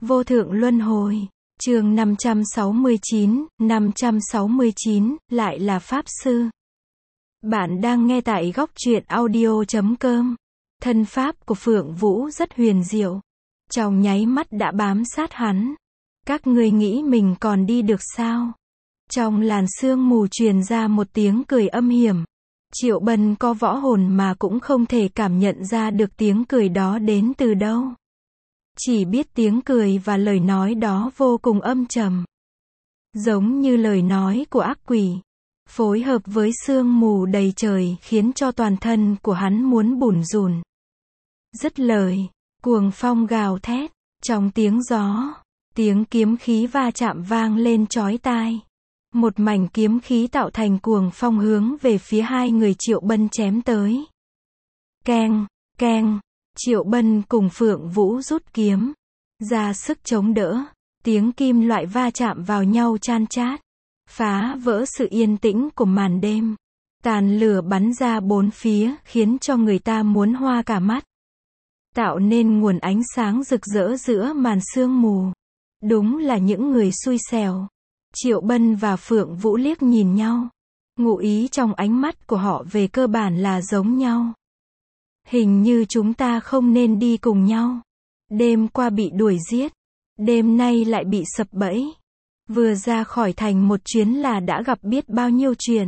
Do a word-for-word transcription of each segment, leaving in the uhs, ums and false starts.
Vô thượng luân hồi. Chương năm trăm sáu mươi chín, năm trăm sáu mươi chín, lại là Pháp Sư. Bạn đang nghe tại góc truyện audio chấm com. Thân pháp của Phượng Vũ rất huyền diệu. Trong nháy mắt đã bám sát hắn. Các ngươi nghĩ mình còn đi được sao? Trong làn sương mù truyền ra một tiếng cười âm hiểm. Triệu Bân có võ hồn mà cũng không thể cảm nhận ra được tiếng cười đó đến từ đâu. Chỉ biết tiếng cười và lời nói đó vô cùng âm trầm. Giống như lời nói của ác quỷ. Phối hợp với sương mù đầy trời khiến cho toàn thân của hắn muốn bủn rủn. Dứt lời, cuồng phong gào thét. Trong tiếng gió, tiếng kiếm khí va chạm vang lên chói tai. Một mảnh kiếm khí tạo thành cuồng phong hướng về phía hai người Triệu Bân chém tới. Keng, keng. Triệu Bân cùng Phượng Vũ rút kiếm, ra sức chống đỡ, tiếng kim loại va chạm vào nhau chan chát, phá vỡ sự yên tĩnh của màn đêm. Tàn lửa bắn ra bốn phía khiến cho người ta muốn hoa cả mắt, tạo nên nguồn ánh sáng rực rỡ giữa màn sương mù. Đúng là những người xui xẻo. Triệu Bân và Phượng Vũ liếc nhìn nhau, ngụ ý trong ánh mắt của họ về cơ bản là giống nhau. Hình như chúng ta không nên đi cùng nhau. Đêm qua bị đuổi giết, đêm nay lại bị sập bẫy. Vừa ra khỏi thành một chuyến là đã gặp biết bao nhiêu chuyện.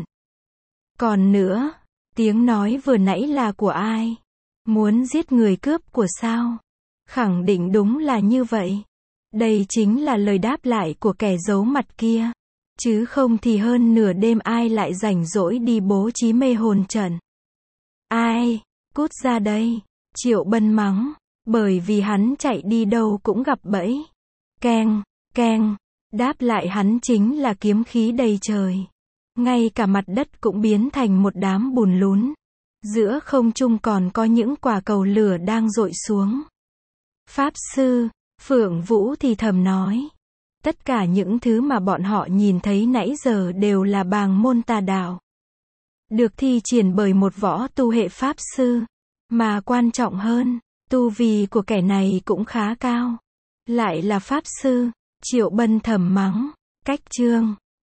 Còn nữa, tiếng nói vừa nãy là của ai? Muốn giết người cướp của sao? Khẳng định đúng là như vậy. Đây chính là lời đáp lại của kẻ giấu mặt kia. Chứ không thì hơn nửa đêm ai lại rảnh rỗi đi bố trí mê hồn trận. Ai? Cút ra đây. Triệu Bân mắng. Bởi vì hắn chạy đi đâu cũng gặp bẫy. Keng, keng. Đáp lại hắn chính là kiếm khí đầy trời. Ngay cả mặt đất cũng biến thành một đám bùn lún. Giữa không trung còn có những quả cầu lửa đang dội xuống. Pháp Sư, Phượng Vũ thì thầm nói. Tất cả những thứ mà bọn họ nhìn thấy nãy giờ đều là bàng môn tà đạo. Được thi triển bởi một võ tu hệ Pháp Sư. Mà quan trọng hơn, tu vi của kẻ này cũng khá cao. Lại là Pháp Sư. Triệu Bân thầm mắng. Cách chương.